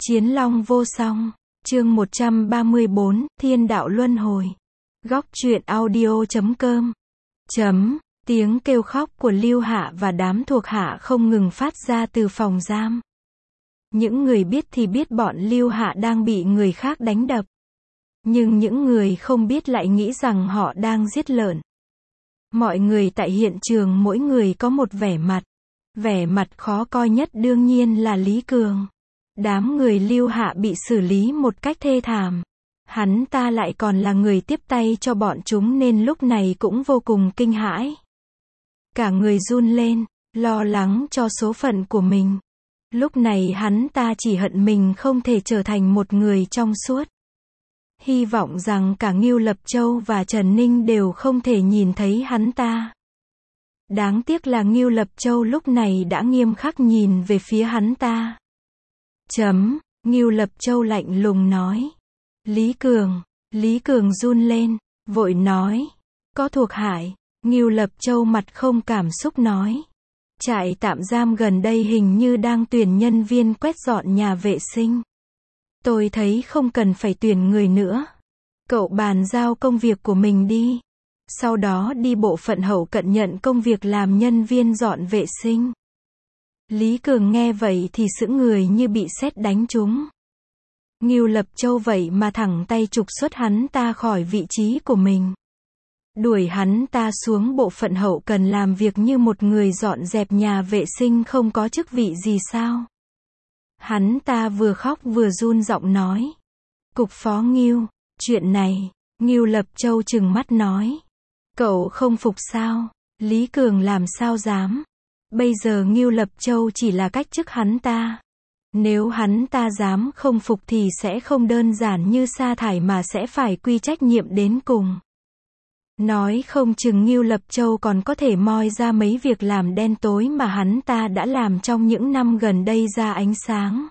Chiến Long vô song, chương 134, Thiên đạo luân hồi. Góc truyện audio.com. Tiếng kêu khóc của Lưu Hạ và đám thuộc hạ không ngừng phát ra từ phòng giam. Những người biết thì biết bọn Lưu Hạ đang bị người khác đánh đập. Nhưng những người không biết lại nghĩ rằng họ đang giết lợn. Mọi người tại hiện trường mỗi người có một vẻ mặt. Vẻ mặt khó coi nhất đương nhiên là Lý Cường. Đám người Lưu Hạ bị xử lý một cách thê thảm. Hắn ta lại còn là người tiếp tay cho bọn chúng nên lúc này cũng vô cùng kinh hãi. Cả người run lên, lo lắng cho số phận của mình. Lúc này hắn ta chỉ hận mình không thể trở thành một người trong suốt. Hy vọng rằng cả Ngưu Lập Châu và Trần Ninh đều không thể nhìn thấy hắn ta. Đáng tiếc là Ngưu Lập Châu lúc này đã nghiêm khắc nhìn về phía hắn ta. Ngưu Lập Châu lạnh lùng nói. Lý Cường run lên, vội nói. Có thuộc hại. Ngưu Lập Châu mặt không cảm xúc nói. Trại tạm giam gần đây hình như đang tuyển nhân viên quét dọn nhà vệ sinh. Tôi thấy không cần phải tuyển người nữa. Cậu bàn giao công việc của mình đi. Sau đó đi bộ phận hậu cận nhận công việc làm nhân viên dọn vệ sinh. Lý Cường nghe vậy thì sững người như bị sét đánh trúng. Ngưu Lập Châu vậy mà thẳng tay trục xuất hắn ta khỏi vị trí của mình. Đuổi hắn ta xuống bộ phận hậu cần làm việc như một người dọn dẹp nhà vệ sinh không có chức vị gì sao? Hắn ta vừa khóc vừa run giọng nói. Cục phó Ngưu, chuyện này, Ngưu Lập Châu trừng mắt nói. Cậu không phục sao? Lý Cường làm sao dám? Bây giờ Ngưu Lập Châu chỉ là cách chức hắn ta. Nếu hắn ta dám không phục thì sẽ không đơn giản như sa thải mà sẽ phải quy trách nhiệm đến cùng. Nói không chừng Ngưu Lập Châu còn có thể moi ra mấy việc làm đen tối mà hắn ta đã làm trong những năm gần đây ra ánh sáng.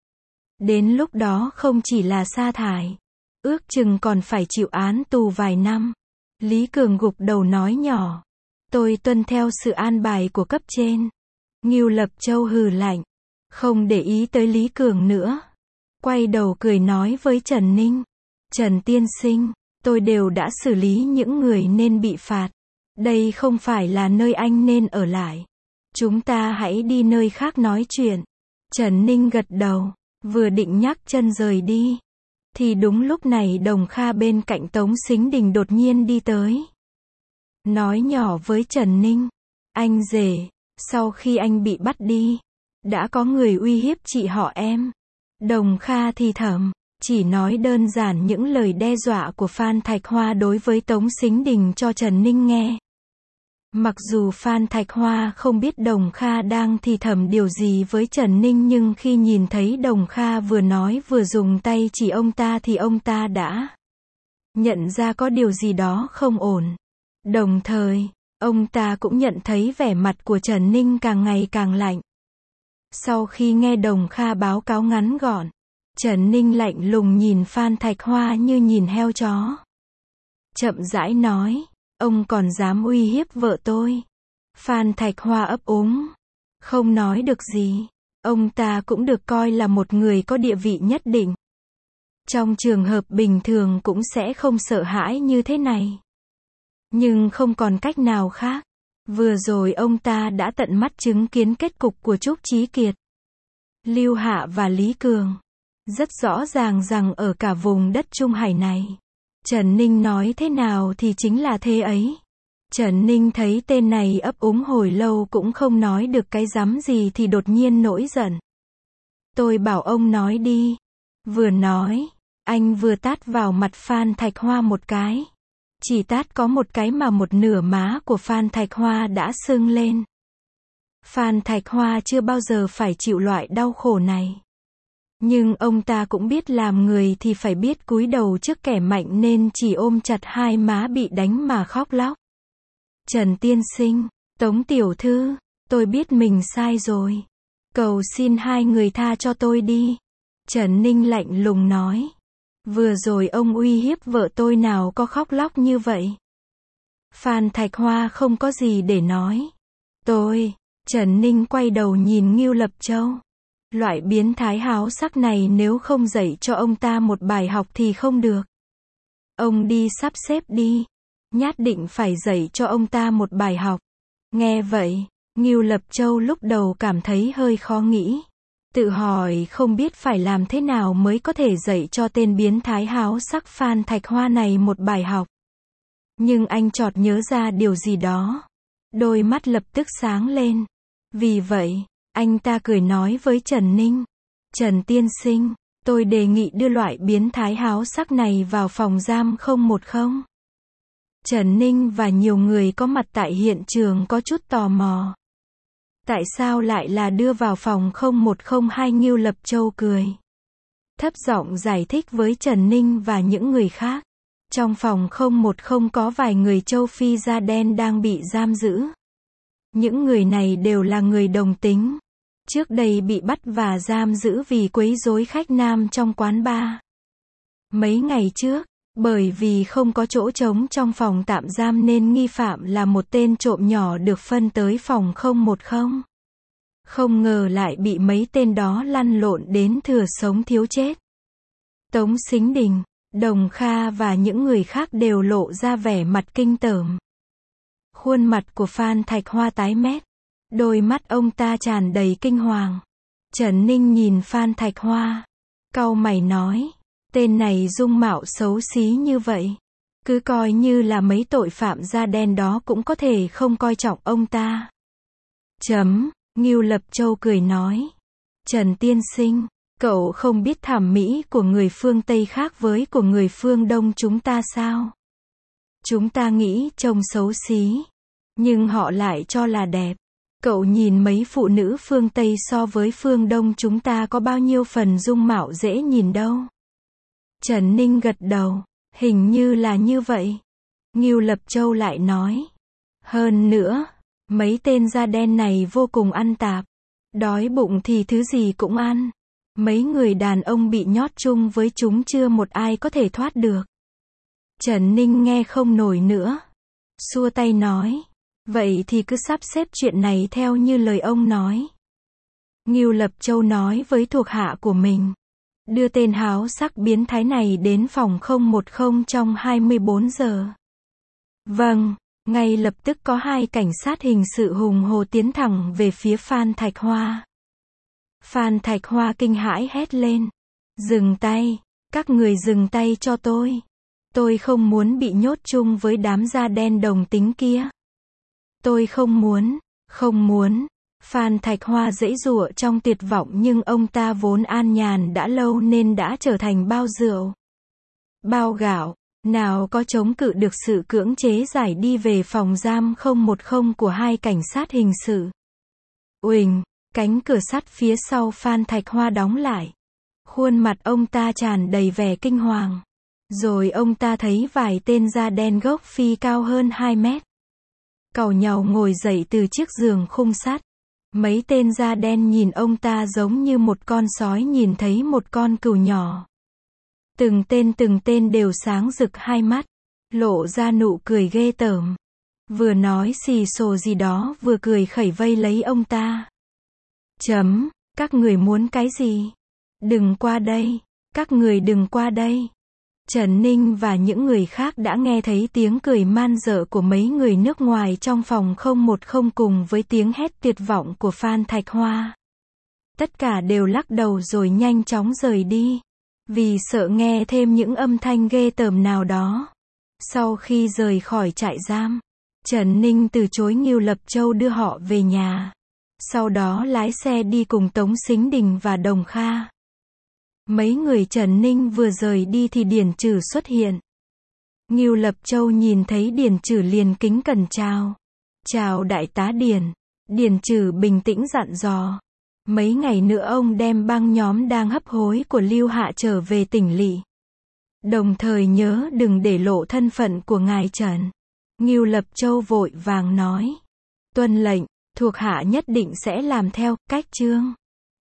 Đến lúc đó không chỉ là sa thải, ước chừng còn phải chịu án tù vài năm. Lý Cường gục đầu nói nhỏ. Tôi tuân theo sự an bài của cấp trên. Ngưu Lập Châu hừ lạnh. Không để ý tới Lý Cường nữa. Quay đầu cười nói với Trần Ninh. Trần tiên sinh, tôi đều đã xử lý những người nên bị phạt. Đây không phải là nơi anh nên ở lại. Chúng ta hãy đi nơi khác nói chuyện. Trần Ninh gật đầu, vừa định nhắc chân rời đi. Thì đúng lúc này Đồng Kha bên cạnh Tống Sính Đình đột nhiên đi tới. Nói nhỏ với Trần Ninh. Anh rể, sau khi anh bị bắt đi, đã có người uy hiếp chị họ em. Đồng Kha thì thầm, chỉ nói đơn giản những lời đe dọa của Phan Thạch Hoa đối với Tống Sính Đình cho Trần Ninh nghe. Mặc dù Phan Thạch Hoa không biết Đồng Kha đang thì thầm điều gì với Trần Ninh nhưng khi nhìn thấy Đồng Kha vừa nói vừa dùng tay chỉ ông ta thì ông ta đã nhận ra có điều gì đó không ổn. Đồng thời, ông ta cũng nhận thấy vẻ mặt của Trần Ninh càng ngày càng lạnh. Sau khi nghe Đồng Kha báo cáo ngắn gọn, Trần Ninh lạnh lùng nhìn Phan Thạch Hoa như nhìn heo chó. Chậm rãi nói, ông còn dám uy hiếp vợ tôi. Phan Thạch Hoa ấp úng, không nói được gì. Ông ta cũng được coi là một người có địa vị nhất định. Trong trường hợp bình thường cũng sẽ không sợ hãi như thế này. Nhưng không còn cách nào khác. Vừa rồi ông ta đã tận mắt chứng kiến kết cục của Trúc Chí Kiệt, Lưu Hạ và Lý Cường. Rất rõ ràng rằng ở cả vùng đất Trung Hải này, Trần Ninh nói thế nào thì chính là thế ấy. Trần Ninh thấy tên này ấp úng hồi lâu cũng không nói được cái rắm gì thì đột nhiên nổi giận. Tôi bảo ông nói đi. Vừa nói, anh vừa tát vào mặt Phan Thạch Hoa một cái. Chỉ tát có một cái mà một nửa má của Phan Thạch Hoa đã sưng lên. Phan Thạch Hoa chưa bao giờ phải chịu loại đau khổ này. Nhưng ông ta cũng biết làm người thì phải biết cúi đầu trước kẻ mạnh nên chỉ ôm chặt hai má bị đánh mà khóc lóc. Trần tiên sinh, Tống tiểu thư, tôi biết mình sai rồi. Cầu xin hai người tha cho tôi đi. Trần Ninh lạnh lùng nói. Vừa rồi ông uy hiếp vợ tôi nào có khóc lóc như vậy. Phan Thạch Hoa không có gì để nói. Trần Ninh quay đầu nhìn Ngưu Lập Châu. Loại biến thái háo sắc này nếu không dạy cho ông ta một bài học thì không được. Ông đi sắp xếp đi. Nhất định phải dạy cho ông ta một bài học. Nghe vậy, Ngưu Lập Châu lúc đầu cảm thấy hơi khó nghĩ. Tự hỏi không biết phải làm thế nào mới có thể dạy cho tên biến thái háo sắc Phan Thạch Hoa này một bài học. Nhưng anh chợt nhớ ra điều gì đó. Đôi mắt lập tức sáng lên. Vì vậy, anh ta cười nói với Trần Ninh. Trần tiên sinh, tôi đề nghị đưa loại biến thái háo sắc này vào phòng giam 010. Trần Ninh và nhiều người có mặt tại hiện trường có chút tò mò. Tại sao lại là đưa vào phòng 0102? Ngưu Lập Châu cười. Thấp giọng giải thích với Trần Ninh và những người khác. Trong phòng 010 có vài người châu Phi da đen đang bị giam giữ. Những người này đều là người đồng tính. Trước đây bị bắt và giam giữ vì quấy rối khách nam trong quán bar. Mấy ngày trước, bởi vì không có chỗ trống trong phòng tạm giam nên nghi phạm là một tên trộm nhỏ được phân tới phòng 010. Không ngờ lại bị mấy tên đó lăn lộn đến thừa sống thiếu chết. Tống Sính Đình, Đồng Kha và những người khác đều lộ ra vẻ mặt kinh tởm. Khuôn mặt của Phan Thạch Hoa tái mét. Đôi mắt ông ta tràn đầy kinh hoàng. Trần Ninh nhìn Phan Thạch Hoa. Cau mày nói. Tên này dung mạo xấu xí như vậy. Cứ coi như là mấy tội phạm da đen đó cũng có thể không coi trọng ông ta. Ngưu Lập Châu cười nói. Trần tiên sinh, cậu không biết thẩm mỹ của người phương Tây khác với của người phương Đông chúng ta sao? Chúng ta nghĩ trông xấu xí, nhưng họ lại cho là đẹp. Cậu nhìn mấy phụ nữ phương Tây so với phương Đông chúng ta có bao nhiêu phần dung mạo dễ nhìn đâu. Trần Ninh gật đầu, hình như là như vậy. Ngưu Lập Châu lại nói. Hơn nữa, mấy tên da đen này vô cùng ăn tạp. Đói bụng thì thứ gì cũng ăn. Mấy người đàn ông bị nhốt chung với chúng chưa một ai có thể thoát được. Trần Ninh nghe không nổi nữa. Xua tay nói. Vậy thì cứ sắp xếp chuyện này theo như lời ông nói. Ngưu Lập Châu nói với thuộc hạ của mình. Đưa tên háo sắc biến thái này đến phòng 010 trong 24 giờ. Vâng, ngay lập tức có 2 cảnh sát hình sự hùng hổ tiến thẳng về phía Phan Thạch Hoa. Phan Thạch Hoa kinh hãi hét lên. Dừng tay, các người dừng tay cho tôi. Tôi không muốn bị nhốt chung với đám da đen đồng tính kia. Tôi không muốn. Phan Thạch Hoa giãy giụa trong tuyệt vọng nhưng ông ta vốn an nhàn đã lâu nên đã trở thành bao rượu, bao gạo, nào có chống cự được sự cưỡng chế giải đi về phòng giam 010 của 2 cảnh sát hình sự. Uỳnh, cánh cửa sắt phía sau Phan Thạch Hoa đóng lại. Khuôn mặt ông ta tràn đầy vẻ kinh hoàng. Rồi ông ta thấy vài tên da đen gốc Phi cao hơn 2 mét. Càu nhàu ngồi dậy từ chiếc giường khung sắt. Mấy tên da đen nhìn ông ta giống như một con sói nhìn thấy một con cừu nhỏ. Từng tên đều sáng rực hai mắt, lộ ra nụ cười ghê tởm. Vừa nói xì xồ gì đó vừa cười khẩy vây lấy ông ta. Các người muốn cái gì? Đừng qua đây, các người đừng qua đây. Trần Ninh và những người khác đã nghe thấy tiếng cười man dợ của mấy người nước ngoài trong phòng 010 cùng với tiếng hét tuyệt vọng của Phan Thạch Hoa. Tất cả đều lắc đầu rồi nhanh chóng rời đi, vì sợ nghe thêm những âm thanh ghê tởm nào đó. Sau khi rời khỏi trại giam, Trần Ninh từ chối Ngưu Lập Châu đưa họ về nhà. Sau đó lái xe đi cùng Tống Sính Đình và Đồng Kha. Mấy người Trần Ninh vừa rời đi thì Điền Trừ xuất hiện. Ngưu Lập Châu nhìn thấy Điền Trừ liền kính cẩn chào. Chào đại tá Điền. Điền Trừ bình tĩnh dặn dò. Mấy ngày nữa ông đem băng nhóm đang hấp hối của Lưu Hạ trở về tỉnh lỵ. Đồng thời nhớ đừng để lộ thân phận của ngài Trần. Ngưu Lập Châu vội vàng nói. Tuân lệnh, thuộc hạ nhất định sẽ làm theo cách chương.